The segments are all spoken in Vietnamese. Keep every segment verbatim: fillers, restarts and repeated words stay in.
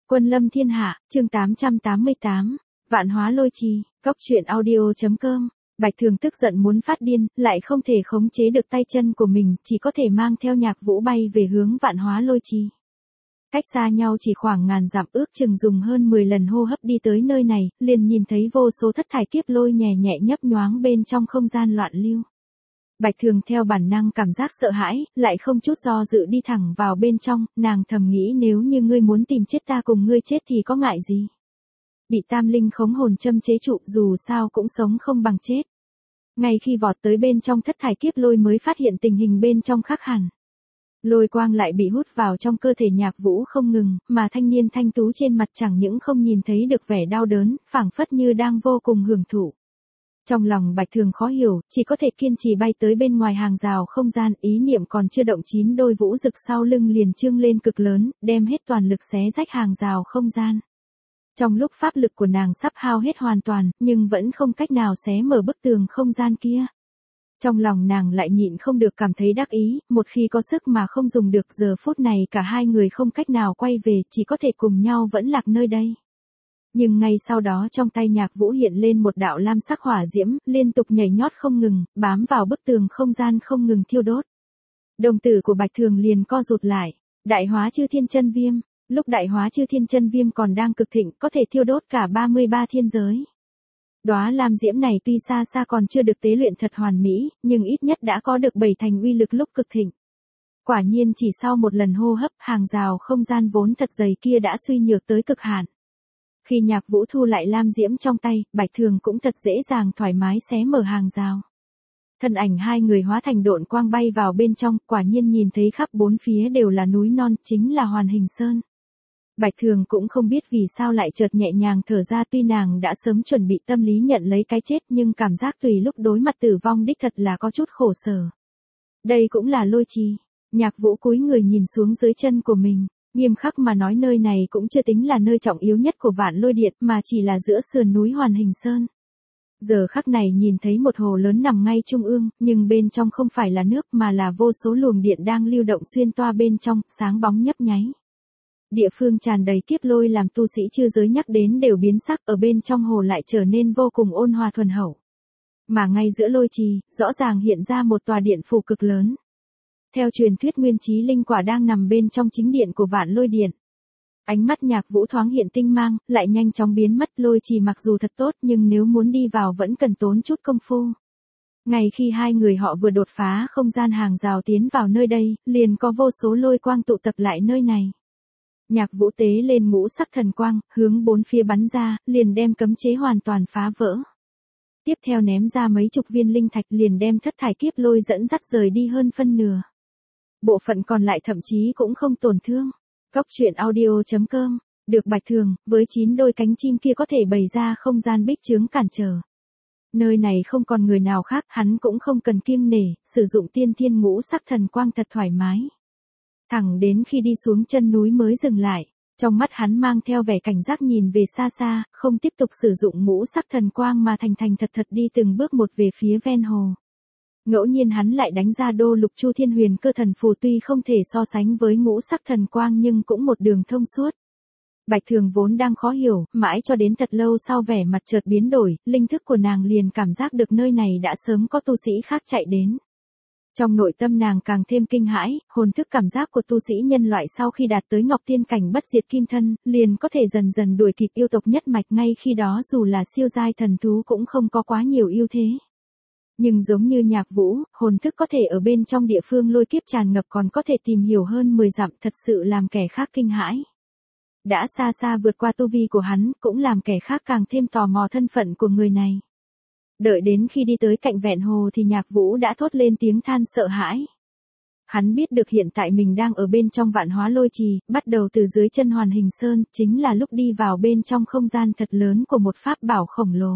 Quân lâm thiên hạ, chương tám trăm tám mươi tám, vạn hóa lôi trì, góc truyện audio chấm com. Bạch Thường tức giận muốn phát điên, lại không thể khống chế được tay chân của mình, chỉ có thể mang theo Nhạc Vũ bay về hướng vạn hóa lôi trì. Cách xa nhau chỉ khoảng ngàn dặm, ước chừng dùng hơn mười lần hô hấp đi tới nơi này, liền nhìn thấy vô số thất thải kiếp lôi nhẹ nhẹ nhấp nhoáng bên trong không gian loạn lưu. Bạch Thường theo bản năng cảm giác sợ hãi, lại không chút do dự đi thẳng vào bên trong, nàng thầm nghĩ nếu như ngươi muốn tìm chết ta cùng ngươi chết thì có ngại gì. Bị tam linh khống hồn châm chế trụ dù sao cũng sống không bằng chết. Ngay khi vọt tới bên trong thất thải kiếp lôi mới phát hiện tình hình bên trong khác hẳn. Lôi quang lại bị hút vào trong cơ thể Nhạc Vũ không ngừng, mà thanh niên thanh tú trên mặt chẳng những không nhìn thấy được vẻ đau đớn, phảng phất như đang vô cùng hưởng thụ. Trong lòng Bạch Thường khó hiểu, chỉ có thể kiên trì bay tới bên ngoài hàng rào không gian, ý niệm còn chưa động chín đôi vũ rực sau lưng liền trương lên cực lớn, đem hết toàn lực xé rách hàng rào không gian. Trong lúc pháp lực của nàng sắp hao hết hoàn toàn, nhưng vẫn không cách nào xé mở bức tường không gian kia. Trong lòng nàng lại nhịn không được cảm thấy đắc ý, một khi có sức mà không dùng được, giờ phút này cả hai người không cách nào quay về, chỉ có thể cùng nhau vẫn lạc nơi đây. Nhưng ngay sau đó trong tay Nhạc Vũ hiện lên một đạo lam sắc hỏa diễm, liên tục nhảy nhót không ngừng, bám vào bức tường không gian không ngừng thiêu đốt. Đồng tử của Bạch Thường liền co rụt lại, đại hóa chư thiên chân viêm, lúc đại hóa chư thiên chân viêm còn đang cực thịnh, có thể thiêu đốt cả ba mươi ba thiên giới. Đóa lam diễm này tuy xa xa còn chưa được tế luyện thật hoàn mỹ, nhưng ít nhất đã có được bảy thành uy lực lúc cực thịnh. Quả nhiên chỉ sau một lần hô hấp, hàng rào không gian vốn thật dày kia đã suy nhược tới cực hạn. Khi Nhạc Vũ thu lại lam diễm trong tay, Bạch Thường cũng thật dễ dàng thoải mái xé mở hàng rào. Thân ảnh hai người hóa thành độn quang bay vào bên trong, quả nhiên nhìn thấy khắp bốn phía đều là núi non, chính là Hoàn Hình Sơn. Bạch Thường cũng không biết vì sao lại chợt nhẹ nhàng thở ra, tuy nàng đã sớm chuẩn bị tâm lý nhận lấy cái chết nhưng cảm giác tùy lúc đối mặt tử vong đích thật là có chút khổ sở. Đây cũng là lôi trì. Nhạc Vũ cúi người nhìn xuống dưới chân của mình. Nghiêm khắc mà nói nơi này cũng chưa tính là nơi trọng yếu nhất của Vạn Lôi Điện mà chỉ là giữa sườn núi Hoàn Hình Sơn. Giờ khắc này nhìn thấy một hồ lớn nằm ngay trung ương, nhưng bên trong không phải là nước mà là vô số luồng điện đang lưu động xuyên toa bên trong, sáng bóng nhấp nháy. Địa phương tràn đầy kiếp lôi làm tu sĩ chư giới nhắc đến đều biến sắc, ở bên trong hồ lại trở nên vô cùng ôn hòa thuần hậu. Mà ngay giữa lôi trì, rõ ràng hiện ra một tòa điện phủ cực lớn. Theo truyền thuyết nguyên chí linh quả đang nằm bên trong chính điện của Vạn Lôi Điện. Ánh mắt Nhạc Vũ thoáng hiện tinh mang, lại nhanh chóng biến mất. Lôi trì mặc dù thật tốt nhưng nếu muốn đi vào vẫn cần tốn chút công phu. Ngay khi hai người họ vừa đột phá không gian hàng rào tiến vào nơi đây, liền có vô số lôi quang tụ tập lại nơi này. Nhạc Vũ tế lên ngũ sắc thần quang, hướng bốn phía bắn ra, liền đem cấm chế hoàn toàn phá vỡ. Tiếp theo ném ra mấy chục viên linh thạch, liền đem thất thải kiếp lôi dẫn dắt rời đi hơn phân nửa. Bộ phận còn lại thậm chí cũng không tổn thương. Góc truyện audio chấm com, được Bạch Thường, với chín đôi cánh chim kia có thể bày ra không gian bích chướng cản trở. Nơi này không còn người nào khác, hắn cũng không cần kiêng nể, sử dụng tiên thiên ngũ sắc thần quang thật thoải mái. Thẳng đến khi đi xuống chân núi mới dừng lại, trong mắt hắn mang theo vẻ cảnh giác nhìn về xa xa, không tiếp tục sử dụng ngũ sắc thần quang mà thành thành thật thật đi từng bước một về phía ven hồ. Ngẫu nhiên hắn lại đánh ra đô lục chu thiên huyền cơ thần phù, tuy không thể so sánh với ngũ sắc thần quang nhưng cũng một đường thông suốt. Bạch Thường vốn đang khó hiểu, mãi cho đến thật lâu sau vẻ mặt chợt biến đổi, linh thức của nàng liền cảm giác được nơi này đã sớm có tu sĩ khác chạy đến. Trong nội tâm nàng càng thêm kinh hãi, hồn thức cảm giác của tu sĩ nhân loại sau khi đạt tới Ngọc Tiên cảnh bất diệt kim thân, liền có thể dần dần đuổi kịp yêu tộc nhất mạch, ngay khi đó dù là siêu giai thần thú cũng không có quá nhiều ưu thế. Nhưng giống như Nhạc Vũ, hồn thức có thể ở bên trong địa phương lôi kiếp tràn ngập còn có thể tìm hiểu hơn mười dặm, thật sự làm kẻ khác kinh hãi. Đã xa xa vượt qua tu vi của hắn, cũng làm kẻ khác càng thêm tò mò thân phận của người này. Đợi đến khi đi tới cạnh vẹn hồ thì Nhạc Vũ đã thốt lên tiếng than sợ hãi. Hắn biết được hiện tại mình đang ở bên trong vạn hóa lôi trì, bắt đầu từ dưới chân Hoàn Hình Sơn, chính là lúc đi vào bên trong không gian thật lớn của một pháp bảo khổng lồ.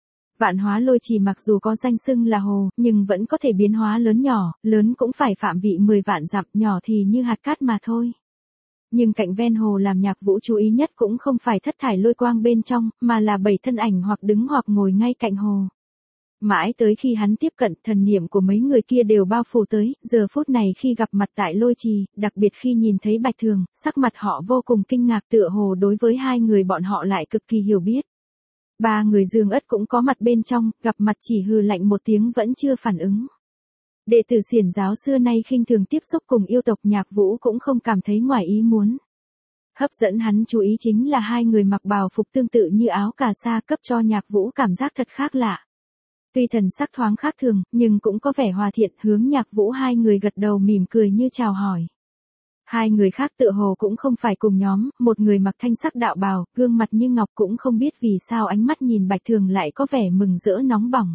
Vạn hóa lôi trì mặc dù có danh xưng là hồ, nhưng vẫn có thể biến hóa lớn nhỏ, lớn cũng phải phạm vị mười vạn dặm, nhỏ thì như hạt cát mà thôi. Nhưng cạnh ven hồ làm Nhạc Vũ chú ý nhất cũng không phải thất thải lôi quang bên trong, mà là bảy thân ảnh hoặc đứng hoặc ngồi ngay cạnh hồ. Mãi tới khi hắn tiếp cận, thần niệm của mấy người kia đều bao phủ tới, giờ phút này khi gặp mặt tại lôi trì, đặc biệt khi nhìn thấy Bạch Thường, sắc mặt họ vô cùng kinh ngạc, tựa hồ đối với hai người bọn họ lại cực kỳ hiểu biết. Ba người Dương Ất cũng có mặt bên trong, gặp mặt chỉ hừ lạnh một tiếng vẫn chưa phản ứng. Đệ tử Xiển giáo xưa nay khinh thường tiếp xúc cùng yêu tộc, Nhạc Vũ cũng không cảm thấy ngoài ý muốn. Hấp dẫn hắn chú ý chính là hai người mặc bào phục tương tự như áo cà sa, cấp cho Nhạc Vũ cảm giác thật khác lạ. Tuy thần sắc thoáng khác thường, nhưng cũng có vẻ hòa thiện, hướng Nhạc Vũ hai người gật đầu mỉm cười như chào hỏi. Hai người khác tựa hồ cũng không phải cùng nhóm, một người mặc thanh sắc đạo bào, gương mặt như ngọc, cũng không biết vì sao ánh mắt nhìn Bạch Thường lại có vẻ mừng rỡ nóng bỏng.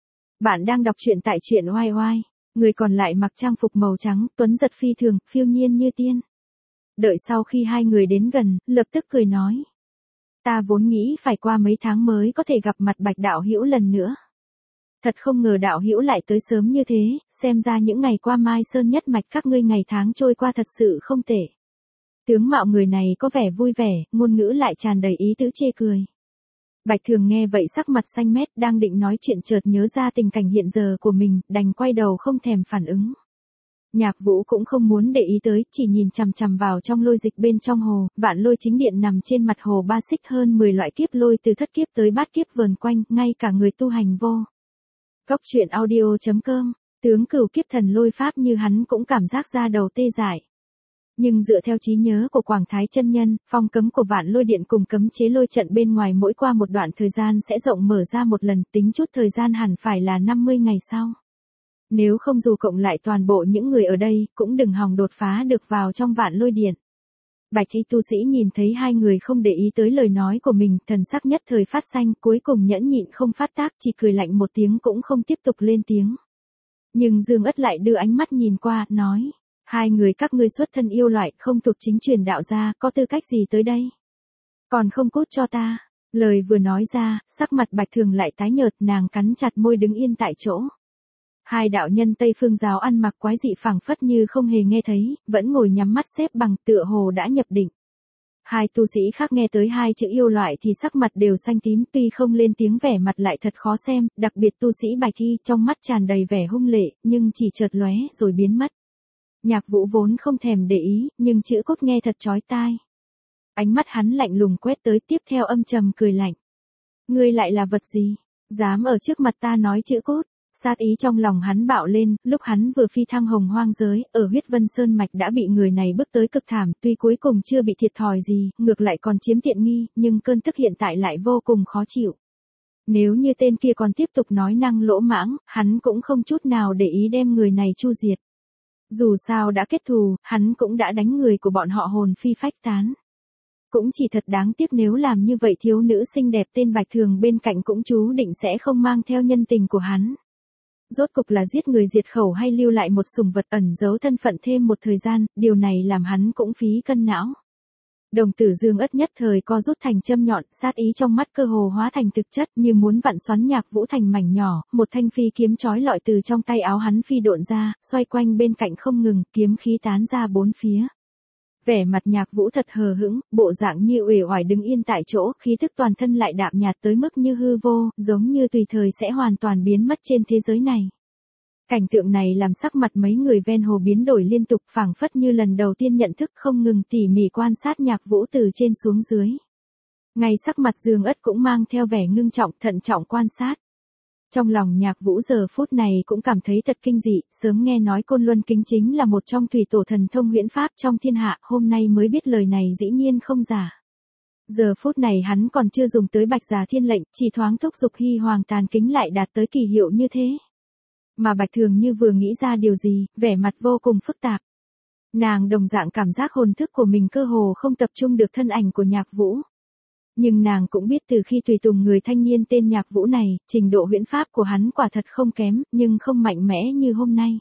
Bạn đang đọc truyện tại truyện oai oai, người còn lại mặc trang phục màu trắng, tuấn giật phi thường, phiêu nhiên như tiên. Đợi sau khi hai người đến gần, lập tức cười nói. Ta vốn nghĩ phải qua mấy tháng mới có thể gặp mặt Bạch đạo hữu lần nữa. Thật không ngờ đạo hữu lại tới sớm như thế, xem ra những ngày qua Mai Sơn nhất mạch các ngươi ngày tháng trôi qua thật sự không tệ. Tướng mạo người này có vẻ vui vẻ, ngôn ngữ lại tràn đầy ý tứ chê cười. Bạch Thường nghe vậy sắc mặt xanh mét, đang định nói chuyện chợt nhớ ra tình cảnh hiện giờ của mình, đành quay đầu không thèm phản ứng. Nhạc Vũ cũng không muốn để ý tới, chỉ nhìn chằm chằm vào trong lôi dịch bên trong hồ, vạn lôi chính điện nằm trên mặt hồ ba xích, hơn mười loại kiếp lôi từ thất kiếp tới bát kiếp vờn quanh, ngay cả người tu hành vô. Góc truyện audio chấm com, tướng cửu kiếp thần lôi pháp như hắn cũng cảm giác da đầu tê dại. Nhưng dựa theo trí nhớ của Quảng Thái chân nhân, phong cấm của vạn lôi điện cùng cấm chế lôi trận bên ngoài mỗi qua một đoạn thời gian sẽ rộng mở ra một lần, tính chút thời gian hẳn phải là năm mươi ngày sau. Nếu không dù cộng lại toàn bộ những người ở đây, cũng đừng hòng đột phá được vào trong vạn lôi điện. Bạch y tu sĩ nhìn thấy hai người không để ý tới lời nói của mình, thần sắc nhất thời phát xanh, cuối cùng nhẫn nhịn không phát tác, chỉ cười lạnh một tiếng cũng không tiếp tục lên tiếng. Nhưng Dương Ất lại đưa ánh mắt nhìn qua, nói, hai người các ngươi xuất thân yêu loại, không thuộc chính truyền đạo gia, có tư cách gì tới đây? Còn không cút cho ta. Lời vừa nói ra, sắc mặt Bạch Thường lại tái nhợt, nàng cắn chặt môi đứng yên tại chỗ. Hai đạo nhân Tây Phương giáo ăn mặc quái dị phảng phất như không hề nghe thấy, vẫn ngồi nhắm mắt xếp bằng, tựa hồ đã nhập định. Hai tu sĩ khác nghe tới hai chữ yêu loại thì sắc mặt đều xanh tím, tuy không lên tiếng vẻ mặt lại thật khó xem, đặc biệt tu sĩ Bạch Thi trong mắt tràn đầy vẻ hung lệ, nhưng chỉ chợt lóe rồi biến mất. Nhạc Vũ vốn không thèm để ý, nhưng chữ cốt nghe thật chói tai. Ánh mắt hắn lạnh lùng quét tới, tiếp theo âm trầm cười lạnh. Ngươi lại là vật gì? Dám ở trước mặt ta nói chữ cốt? Sát ý trong lòng hắn bạo lên, lúc hắn vừa phi thăng hồng hoang giới, ở huyết vân sơn mạch đã bị người này bước tới cực thảm, tuy cuối cùng chưa bị thiệt thòi gì, ngược lại còn chiếm tiện nghi, nhưng cơn tức hiện tại lại vô cùng khó chịu. Nếu như tên kia còn tiếp tục nói năng lỗ mãng, hắn cũng không chút nào để ý đem người này chu diệt. Dù sao đã kết thù, hắn cũng đã đánh người của bọn họ hồn phi phách tán. Cũng chỉ thật đáng tiếc nếu làm như vậy thiếu nữ xinh đẹp tên Bạch Thường bên cạnh cũng chú định sẽ không mang theo nhân tình của hắn. Rốt cục là giết người diệt khẩu hay lưu lại một sủng vật ẩn giấu thân phận thêm một thời gian, điều này làm hắn cũng phí cân não. Đồng tử Dương Ất nhất thời co rút thành châm nhọn, sát ý trong mắt cơ hồ hóa thành thực chất, như muốn vặn xoắn Nhạc Vũ thành mảnh nhỏ, một thanh phi kiếm chói lọi từ trong tay áo hắn phi độn ra, xoay quanh bên cạnh không ngừng, kiếm khí tán ra bốn phía. Vẻ mặt Nhạc Vũ thật hờ hững, bộ dạng như uể oải đứng yên tại chỗ, khí thức toàn thân lại đạm nhạt tới mức như hư vô, giống như tùy thời sẽ hoàn toàn biến mất trên thế giới này. Cảnh tượng này làm sắc mặt mấy người ven hồ biến đổi liên tục, phảng phất như lần đầu tiên nhận thức, không ngừng tỉ mỉ quan sát Nhạc Vũ từ trên xuống dưới. Ngay sắc mặt Dương Ất cũng mang theo vẻ ngưng trọng, thận trọng quan sát. Trong lòng Nhạc Vũ giờ phút này cũng cảm thấy thật kinh dị, sớm nghe nói Côn Luân Kính chính là một trong thủy tổ thần thông huyễn pháp trong thiên hạ, hôm nay mới biết lời này dĩ nhiên không giả. Giờ phút này hắn còn chưa dùng tới Bạch Già Thiên lệnh, chỉ thoáng thúc giục Hy Hoàng Tàn Kính lại đạt tới kỳ hiệu như thế. Mà Bạch Thường như vừa nghĩ ra điều gì, vẻ mặt vô cùng phức tạp. Nàng đồng dạng cảm giác hồn thức của mình cơ hồ không tập trung được thân ảnh của Nhạc Vũ. Nhưng nàng cũng biết từ khi tùy tùng người thanh niên tên Nhạc Vũ này, trình độ huyễn pháp của hắn quả thật không kém, nhưng không mạnh mẽ như hôm nay.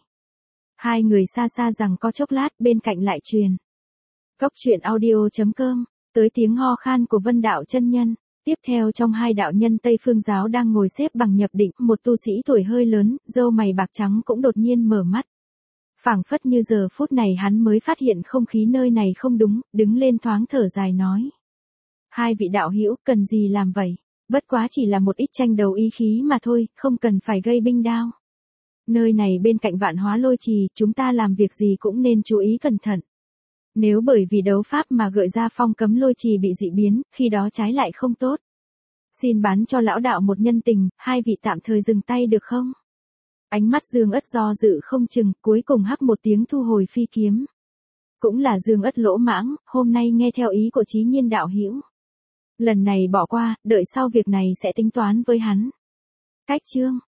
Hai người xa xa rằng có chốc lát, bên cạnh lại truyền. Góc truyện audio chấm com, tới tiếng ho khan của Vân Đạo chân nhân. Tiếp theo trong hai đạo nhân Tây Phương giáo đang ngồi xếp bằng nhập định, một tu sĩ tuổi hơi lớn, râu mày bạc trắng cũng đột nhiên mở mắt. Phảng phất như giờ phút này hắn mới phát hiện không khí nơi này không đúng, đứng lên thoáng thở dài nói. Hai vị đạo hữu cần gì làm vậy? Bất quá chỉ là một ít tranh đấu ý khí mà thôi, không cần phải gây binh đao. Nơi này bên cạnh Vạn Hóa Lôi Trì, chúng ta làm việc gì cũng nên chú ý cẩn thận. Nếu bởi vì đấu pháp mà gợi ra phong cấm lôi trì bị dị biến, khi đó trái lại không tốt. Xin bán cho lão đạo một nhân tình, hai vị tạm thời dừng tay được không? Ánh mắt Dương Ất do dự không chừng, cuối cùng hắc một tiếng thu hồi phi kiếm. Cũng là Dương Ất lỗ mãng, hôm nay nghe theo ý của Chí Nhiên đạo hữu. Lần này bỏ qua, đợi sau việc này sẽ tính toán với hắn. Cách chương